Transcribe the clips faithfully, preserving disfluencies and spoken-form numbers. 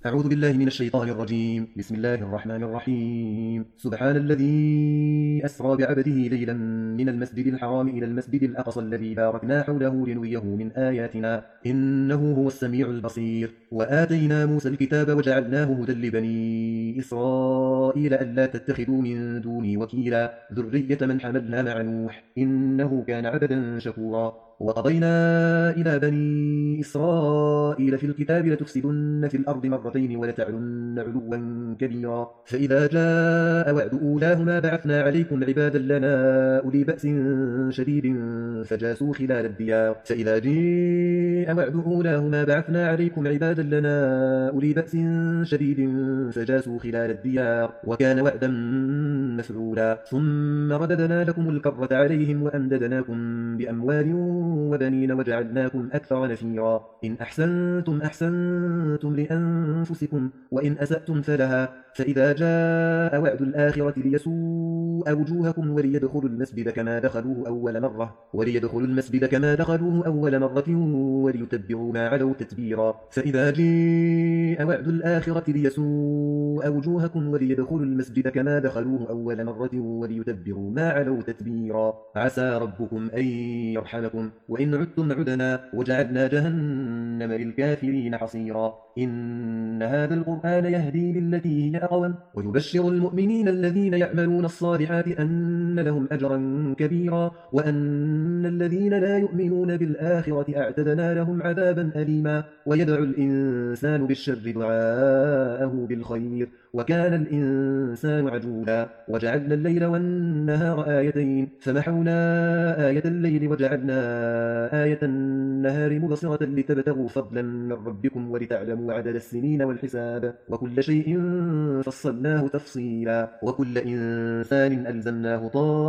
أعوذ بالله من الشيطان الرجيم. بسم الله الرحمن الرحيم. سبحان الذي أسرى بعبده ليلا من المسجد الحرام إلى المسجد الأقصى الذي باركنا حوله لنريه من آياتنا إنه هو السميع البصير. وآتينا موسى الكتاب وجعلناه هدى لبني إسرائيل ألا تتخذوا من دوني وكيلا ذرية من حملنا مع نوح إنه كان عبدا شكورا. وقضينا إلى بني إسرائيل في الكتاب لتفسدن في الأرض مرتين ولتعلن علوا كبيرا. فإذا جاء وعد أولاهما بعثنا عليكم عبادا لنا أولي بأس شديد فجاسوا خلال الديار. فإذا جاء وعد أولاهما بعثنا عليكم عبادا لنا أولي بأس شديد فجاسوا خلال الديار وكان وعدا مفعولا. ثم رددنا لكم الكرة عليهم وأمددناكم بأموال وبنين وجعلناكم أكثر نفيرا. إن أحسنتم أحسنتم لأنفسكم وإن أسأتم فلها. فإذا جاء وعد الآخرة ليسوء وجوهكم وليدخلوا المسجد كما دخلوه أول مرة وليدخلوا المسجد كما دخلوه أول مرة وليتبروا ما علوا تتبيرا. فإذا جاء وعد الآخرة ليسوء وجوهكم وليدخلوا المسجد كما دخلوه أول مرة وليتبروا ما علوا تتبيرا. عسى ربكم أن يرحمكم وإن عدتم عدنا وجعلنا جهنم للكافرين حصيرا. إن هذا القرآن يهدي للتي هي أقوم ويبشر المؤمنين الذين يعملون الصالحات أن لهم أجرا كبيرا وأن الذين لا يؤمنون بالآخرة أعتدنا لهم عذابا أليما. ويدعو الإنسان بالشر دعاءه بالخير وكان الإنسان عجولا. وجعلنا الليل والنهار آيتين فمحونا آية الليل وجعلنا آية النهار مبصرة لتبتغوا فضلا من ربكم ولتعلموا عدد السنين والحساب وكل شيء فصلناه تفصيلا. وكل إنسان ألزمناه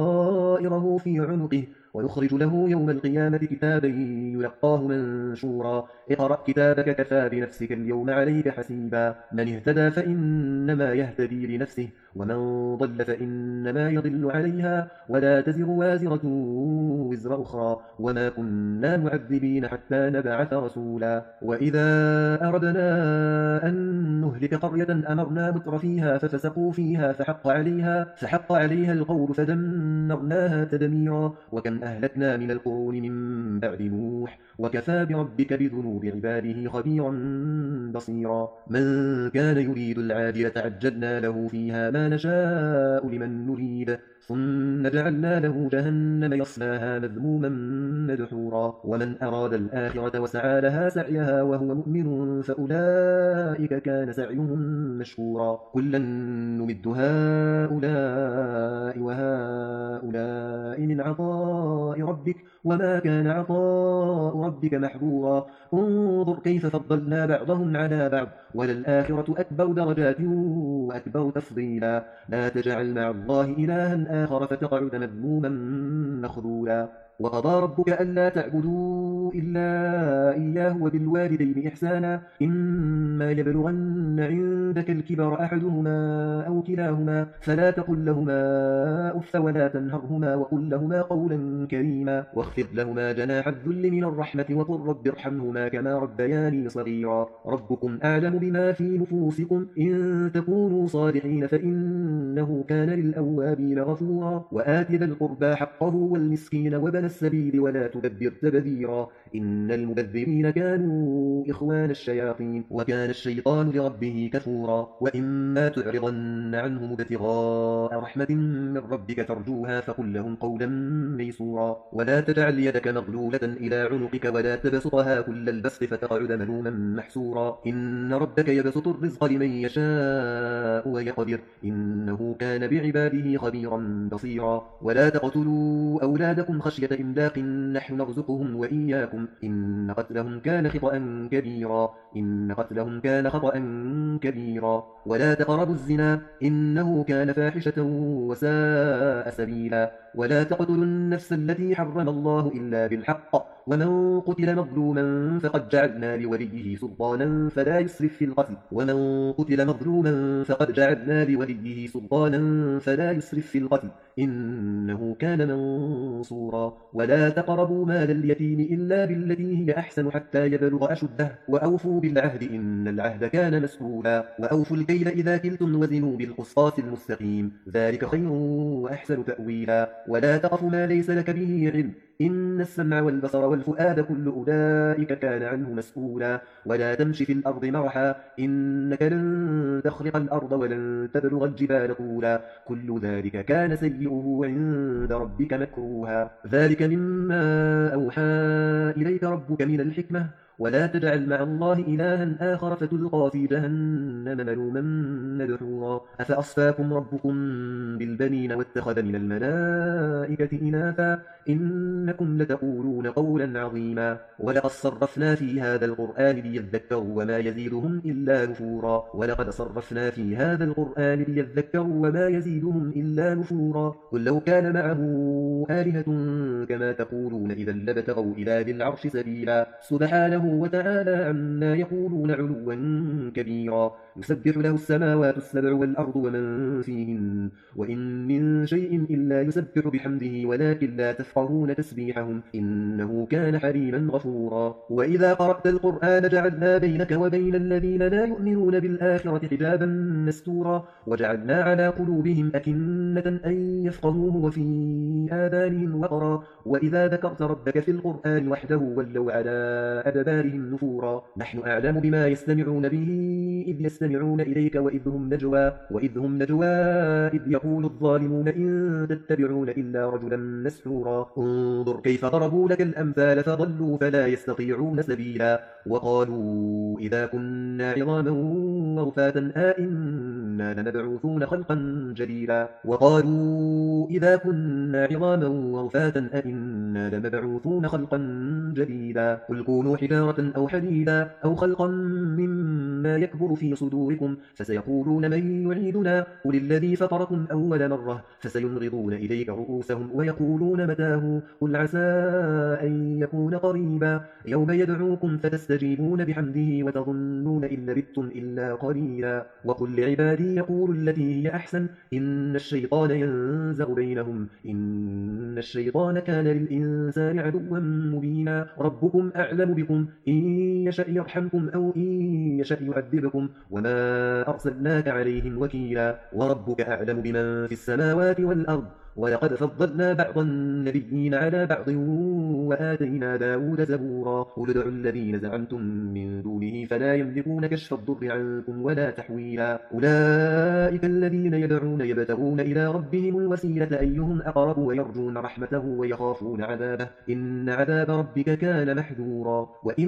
طائره في عنقه ويخرج له يوم القيامة كتابا يلقاه منشورا. اقرأ كتابك كفى بنفسك اليوم عليك حسيبا. من اهتدى فإنما يهتدي لنفسه ومن ضل فإنما يضل عليها ولا تزر وازرة وزر أخرى وما كنا معذبين حتى نبعث رسولا. وإذا أردنا أن نهلك قرية أمرنا متر فيها ففسقوا فيها فحق عليها, فحق عليها القول فدمرناها تدميرا. وكم أهلكنا من القرون من بعد نوح وكفى بربك بذنوب عباده خبيرا بصيرا. من كان يريد العاجلة عجلنا له فيها ما نشاء لمن نريد ثم جعلنا له جهنم يصلاها مذموما مدحورا. ومن أراد الآخرة وسعى لها سعيها وهو مؤمن فأولئك كان سعيهم مشكورا. كلا نمد هؤلاء وهؤلاء من عطاء ربك وما كان عطاء ربك محظورا. انظر كيف فضلنا بعضهم على بعض وللآخرة أكبر درجات وأكبر تفضيلا. لا تجعل مع الله إلها آخر فتقعد مذموما مخذولا. وقضى ربك ألا تعبدوا إلا إياه وبالوالدين إحسانا إما يبلغن عندك الكبر أحدهما أو كلاهما فلا تقل لهما أف ولا تنهرهما وقل لهما قولا كريما. واخفض لهما جناح الذل من الرحمة وقل رب ارحمهما كما ربياني صغيرا. ربكم أعلم بما في نفوسكم إن تكونوا صالحين فإنه كان للأوابين غفورا. وآت ذا القربى حقه والمسكين وابن السبيل ولا تبذر تبذيرا إن المبذرين كانوا إخوان الشياطين وكان الشيطان لربه كفورا. وإما تعرضن عنهم ابتغاء رحمة من ربك ترجوها فقل لهم قولا ميسورا. ولا تجعل يدك مغلولة إلى عنقك ولا تبسطها كل البسط فتقعد ملوما محسورا. إن ربك يبسط الرزق لمن يشاء ويقدر إنه كان بعباده خبيرا بصيرا. ولا تقتلوا أولادكم خشية إملاق نحن نرزقهم وإياكم إن قتلهم كان خطأ كبيرا إن قتلهم كان خطأ كبيرا كبيرا. ولا تقربوا الزنا إنه كان فاحشة وساء سبيلا. ولا تقتلوا النفس التي حرم الله إلا بالحق ومن قتل مظلوما فقد جعلنا لوليه سلطانا فلا يسرف في القتل ومن قتل مظلوما فقد جعلنا لوليه سلطانا فلا يسرف في القتل إنه كان منصورا. ولا تقربوا مال اليتيم إلا بالتي هي أحسن حتى يبلغ أشده وأوفوا بالعهد إن العهد كان مسؤولا. وأوفوا الكيل إذا كلتم وزنوا بالقسطاس المستقيم ذلك خير وأحسن تأويلا. ولا تقف ما ليس لك به علم إن السمع والبصر والفؤاد كل أولئك كان عنه مسؤولا. ولا تمش في الأرض مرحا إنك لن تخرق الأرض ولن تبلغ الجبال طولا كل ذلك كان سيئه عند ربك مكروها. ذلك مما أوحى إليك ربك من الحكمة. ولا تجعل مع الله إلها آخر فتلقى في جهنم ملوما مدحورا. أفأصفاكم ربكم بالبنين واتخذ من الملائكة إناثا إنكم لتقولون قولا عظيما. ولقد صرفنا في هذا القرآن ليذكروا وما يزيدهم إلا نفورا. ولقد صرفنا في هذا القرآن ليذكروا وما يزيدهم إلا نفورا. قل لو كان معه آلهة كما تقولون إذا لابتغوا إلى ذي العرش سبيلا. سبحانه وتعالى عما يقولون علوا كبيرا. يسبح له السماوات السبع والأرض ومن فيهن وإن من شيء إلا يسبح بحمده ولكن لا تفقهون تسبيحهم إنه كان حليما غفورا. وإذا قرأت القرآن جعلنا بينك وبين الذين لا يؤمنون بالآخرة حجابا مستورا. وجعلنا على قلوبهم أكنة أن يفقهوه وفي آذانهم وقرا وإذا ذكرت ربك في القرآن وحده ولوا على أدبارهم نفورا. نحن أعلم بما يستمعون به إذ يستمعون إليك وإذ هم نجوى وإذ هم نجوى إذ يقول الظالمون إن تتبعون إلا رجلا مسحورا. انظر كيف ضربوا لك الأمثال فضلوا فلا يستطيعون سبيلا. وقالوا إذا كنا عظاما ورفاتا أئنا لمبعوثون خلقا جديدا. وقالوا إذا كنا عظاما ورفاتا أئنا لمبعوثون خلقا جديدا. قل كونوا حجارة أو حديدا أو خلقا مما يكبر في صدوركم فسيقولون من يعيدنا قل الذي فطركم أول مرة فسينغضون إليك رؤوسهم ويقولون متاه قل عسى أن يكون قريبا. يوم يدعوكم فتستجيبون بحمده وتظنون إن لبثتم إلا قليلا. وقل لعبادي يقولوا التي هي أحسن إن الشيطان ينزغ بينهم إن الشيطان كان للإنسان عدوا مبينا. ربكم أعلم بكم إن يشأ يرحمكم أو إن يشأ يعذبكم وما أرسلناك عليهم وكيلا. وربك أعلم بمن في السماوات والأرض ولقد فضلنا بعض النبيين على بعض وآتينا داود زبورا. قل ادعوا الذين زعمتم من دونه فلا يملكون كشف الضر عنكم ولا تحويلا. أولئك الذين يدعون يبتغون إلى ربهم الوسيلة أيهم أقرب ويرجون رحمته ويخافون عذابه إن عذاب ربك كان محذورا. وإن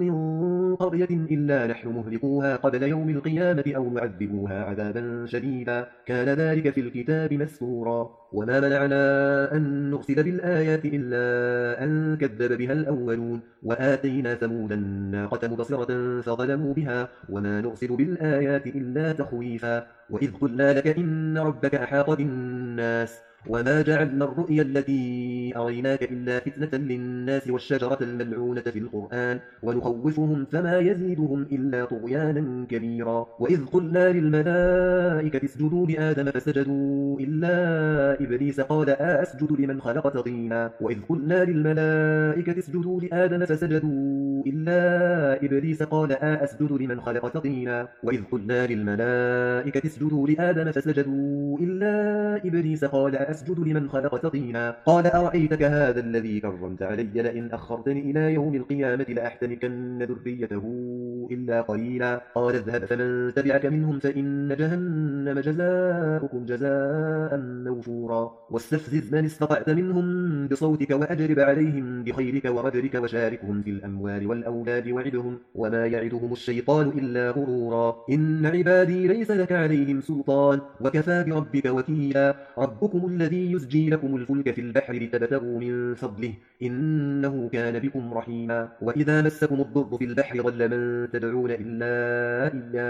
من قرية إلا نحن مهلكوها قبل يوم القيامة أو معذبوها عذابا شديدا كان ذلك في الكتاب مسطورا. وما منعنا أن نرسل بالآيات إلا أن كذب بها الأولون وآتينا ثمود الناقة مبصرة فظلموا بها وما نرسل بالآيات إلا تخويفا. وإذ قلنا لك إن ربك أحاط بالناس وما جعلنا الرؤيا التي أريناك إلا فتنة للناس والشجرة الملعونة في القرآن ونخوفهم فما يزيدهم إلا طغيانا كبيرا. وإذ قلنا للملائكة اسجدوا لآدم فسجدوا إلا إبليس قال أسجد لمن خلقت طينا. وإذ قلنا للملائكة اسجدوا لآدم فسجدوا إلا إبليس قال أسجد لمن خلقت طينا. وإذ قلنا للملائكة اسجدوا لآدم فسجدوا إلا إبليس قال أسجد لمن خلقت طينا. قال أرأيتك هذا الذي كرمت علي لئن أخرتني إلى يوم القيامة لأحتنكن ذريته إلا قليلا. قال اذهب فمن تبعك منهم فإن جهنم جزاؤكم جزاء موفورا. واستفزز من استطعت منهم بصوتك وأجلب عليهم بخيلك ورجلك وشاركهم في الأموال والأولاد وعدهم وما يعدهم الشيطان إلا غرورا. إن عبادي ليس لك عليهم سلطان وكفى بربك وكيلا. ربكم الذي يزجي لكم الفلك في البحر لتبتغوا من فضله إنه كان بكم رحيما. وإذا مسكم الضر في البحر ضل من تدعون إلا إياه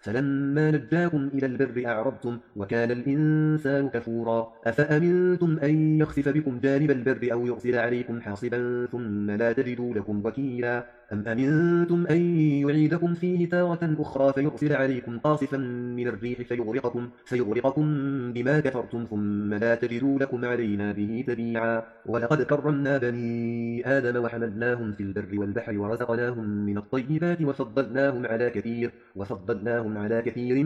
فلما نجاكم إلى البر أعرضتم وكان الإنسان كفورا أفأمنتم أن يخسف بكم جانب البر أو يرسل عليكم حاصبا ثم لا تجدوا لكم وكيلا أم أمنتم أن يعيدكم فيه تارة أخرى فيرسل عليكم قاصفا من الريح فيغرقكم, فيغرقكم بما كفرتم ثم لا تجدوا لكم علينا به تبيعا ولقد كرمنا بني آدم وحملناهم في البر والبحر ورزقناهم من الطيبات وفضلناهم على كثير وفضلناهم على كثير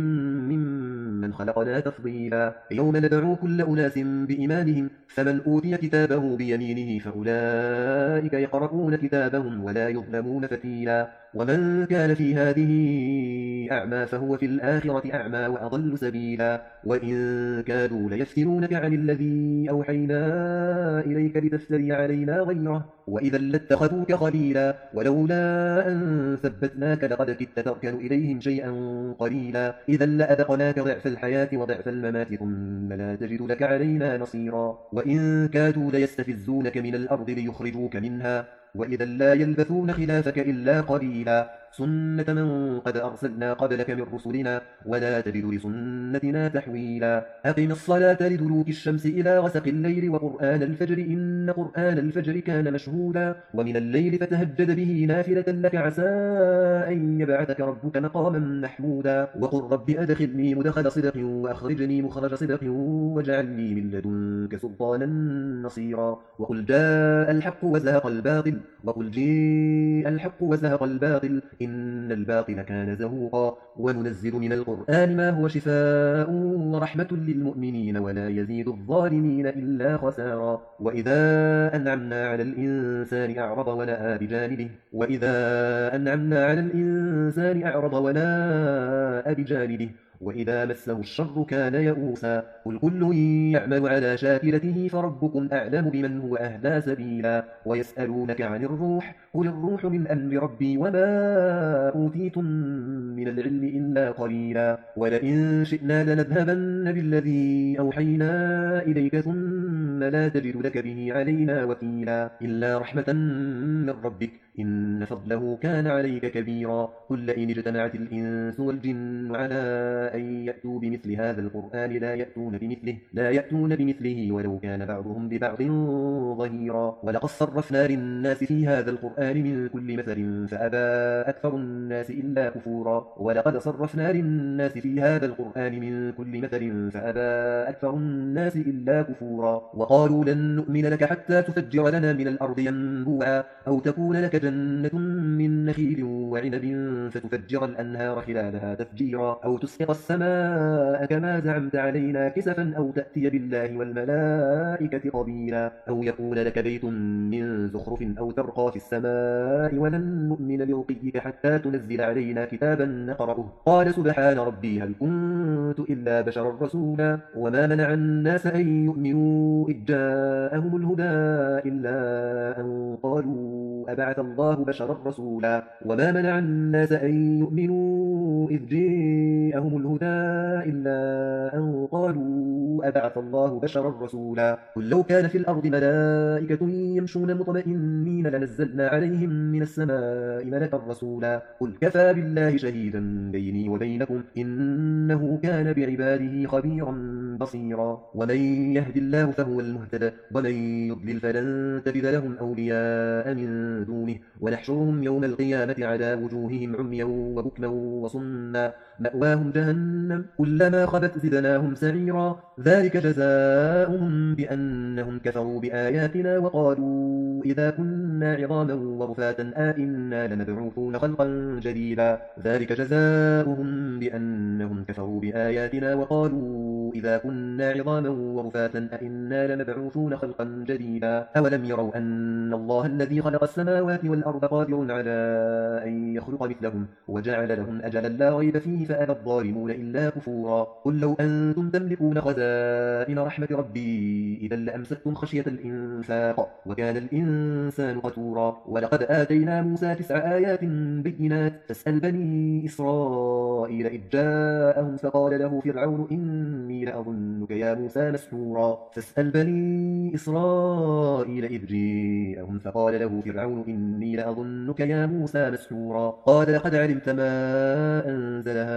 ممن خلقنا تفضيلا يوم ندعو كل أناس بإمامهم فمن أوتي كتابه بيمينه فأولئك يقرؤون كتابهم ولا يظلمون فتيلا ومن كان في هذه أعمى فهو في الآخرة أعمى وأضل سبيلا وإن كادوا ليفتنونك عن الذي أوحينا إليك لتفتري علينا غيره وإذا لاتخذوك خليلا ولولا أن ثبتناك لقد كدت تركن إليهم شيئا قليلا إذا لأذقناك ضعف الحياة وضعف الممات ثم لا تجد لك علينا نصيرا وإن كادوا ليستفزونك من الأرض ليخرجوك منها وإذا لا يلبثون خلافك إلا قليلا سنة من قد أرسلنا قبلك من رسلنا ولا تجد لسنتنا تحويلا أقم الصلاة لدلوك الشمس إلى غسق الليل وقرآن الفجر إن قرآن الفجر كان مشهودا ومن الليل فتهجد به نافلة لك عسى أن يبعثك ربك مقاما محمودا وقل رب أدخلني مدخل صدق وأخرجني مخرج صدق واجعل لي من لدنك سلطانا نصيرا وقل جاء الحق وزهق الباطل وقل جاء الحق وزهق الباطل إن الباطل كان زهوقا وننزل من القرآن ما هو شفاء ورحمة للمؤمنين ولا يزيد الظالمين إلا خسارا وإذا أنعمنا على الإنسان أعرض ونأى بجانبه وإذا أنعمنا على الإنسان أعرض ونأى بجانبه وإذا مسه الشر كان يئوسا قل كل يعمل على شاكلته فربكم أعلم بمن هو أهدى سبيلا ويسألونك عن الروح قل الروح من أمر ربي وما أوتيتم من العلم إلا قليلا ولئن شئنا لنذهبن بالذي أوحينا إليك ثم لا تجد لك به علينا وكيلا إلا رحمة من ربك إن فضله كان عليك كبيرا قل لئن اجتمعت الإنس والجن على أن يأتوا بمثل هذا القرآن لا يأتون بمثله لا يأتون بمثله ولو كان بعضهم ببعض ظهيرا ولقد صرفنا للناس في هذا القرآن من كل مثل فأبى أكثر الناس إلا كفورا ولقد صرفنا للناس في هذا القرآن من كل مثل فأبى أكثر الناس إلا كفورا وقالوا لن نؤمن لك حتى تفجر لنا من الأرض ينبوعا أو تكون لك جنة من نخيل وعنب فتفجر الأنهار خلالها تفجيرا أو تسقط السماء كما زعمت علينا كسفا أو تأتي بالله والملائكة قبيلا أو يكون لك بيت من زخرف أو ترقى في السماء ولن نؤمن لرقيك حتى تنزل علينا كتابا نقرأه قال سبحان ربي هل كنت إلا بشرا رسولا وما منع الناس أن يؤمنوا إذ جاءهم الهدى إلا أن قالوا أبعث الله بشرا رسولا وما منع الناس أن يؤمنوا إذ جاءهم الهدى إلا أن قالوا أبعث الله بشرا رسولا قل لو كان في الأرض ملائكة يمشون مطمئنين لنزلنا عليهم من السماء ملكا رسولا قل كفى بالله شهيدا بيني وبينكم إنه كان بعباده خبيرا بصيرا ومن يهد الله فهو المهتد ومن يضلل فلن تجد لهم أولياء من دونه ونحشرهم يوم القيامة على وجوههم عميا وبكما وصما مأواهم جهنم كلما خبت زدناهم سعيرا ذلك جزاؤهم بأنهم كفروا بآياتنا وقالوا إذا كنا عظاما ورفاتا آئنا لمبعوثون خلقا جديدا ذلك جزاؤهم بأنهم كفروا بآياتنا وقالوا إذا كنا عظاما ورفاتا أئنا لمبعوثون خلقا جديدا أولم يروا أن الله الذي خلق السماوات والأرض قادر على أن يخلق مثلهم وجعل لهم أجلا لا ريب فيه فأبى الظالمون إلا كفورا قل لو أنتم تملكون خزائن رحمة ربي إذا لأمسكتم خشية الإنفاق وكان الإنسان قتورا ولقد آتينا موسى تسع آيات بينات فاسأل بني إسرائيل إذ جاءهم فقال له فرعون إني لأظنك يا موسى مسحورا فاسأل بني إسرائيل إذ جاءهم فقال له فرعون إني لأظنك يا موسى مسحورا قال لقد علمت ما أنزل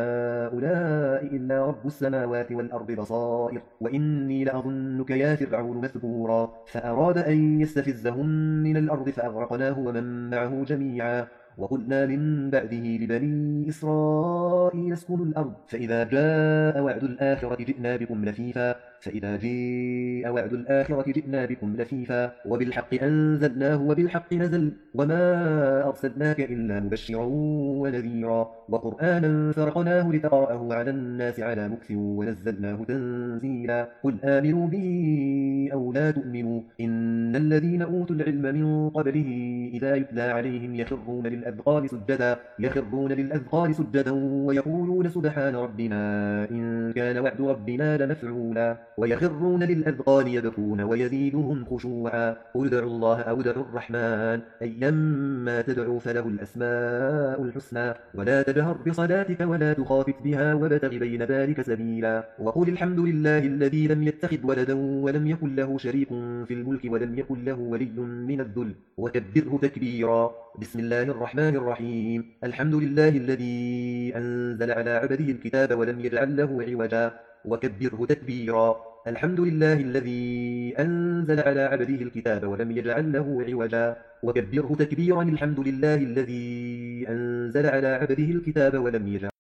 هؤلاء إلا رب السماوات والأرض بصائر وإني لأظنك يا فرعون مثبورا فأراد أن يستفزهم من الأرض فأغرقناه ومن معه جميعا وقلنا من بعده لبني إسرائيل اسكنوا الأرض فإذا جاء وعد الآخرة جئنا بكم لفيفا فإذا جاء وعد الآخرة جئنا بكم لفيفا وبالحق أنزلناه وبالحق نزل وما أرسلناك إلا مبشرا ونذيرا وقرآنا فرقناه لتقرأه على الناس على مكث ونزلناه تنزيلا قل آمنوا به أو لا تؤمنوا إن الذين أوتوا العلم من قبله إذا يتلى عليهم يخرون للأذقان سجدا يخرون للأذقان سجدا ويقولون سبحان ربنا إن كان وعد ربنا لمفعولا ويخرون للأذقان يبكون ويزيدهم خشوعا قل ادعوا الله أو ادعوا الرحمن أيما تدعوا فله الأسماء الحسنى ولا تجهر بصلاتك ولا تخافت بها وابتغ بين ذلك سبيلا وقل الحمد لله الذي لم يتخذ ولدا ولم يكن له شريك في الملك ولم يكن له ولي من الذل وكبره تكبيرا بسم الله الرحمن الرحيم الحمد لله الذي أنزل على عبده الكتاب ولم يجعل له عوجا وكبره تكبيرا الحمد لله الذي أنزل على عبده الكتاب ولم يجعل له عوجا وكبره تكبيرا الحمد لله الذي أنزل على عبده الكتاب ولم يجعل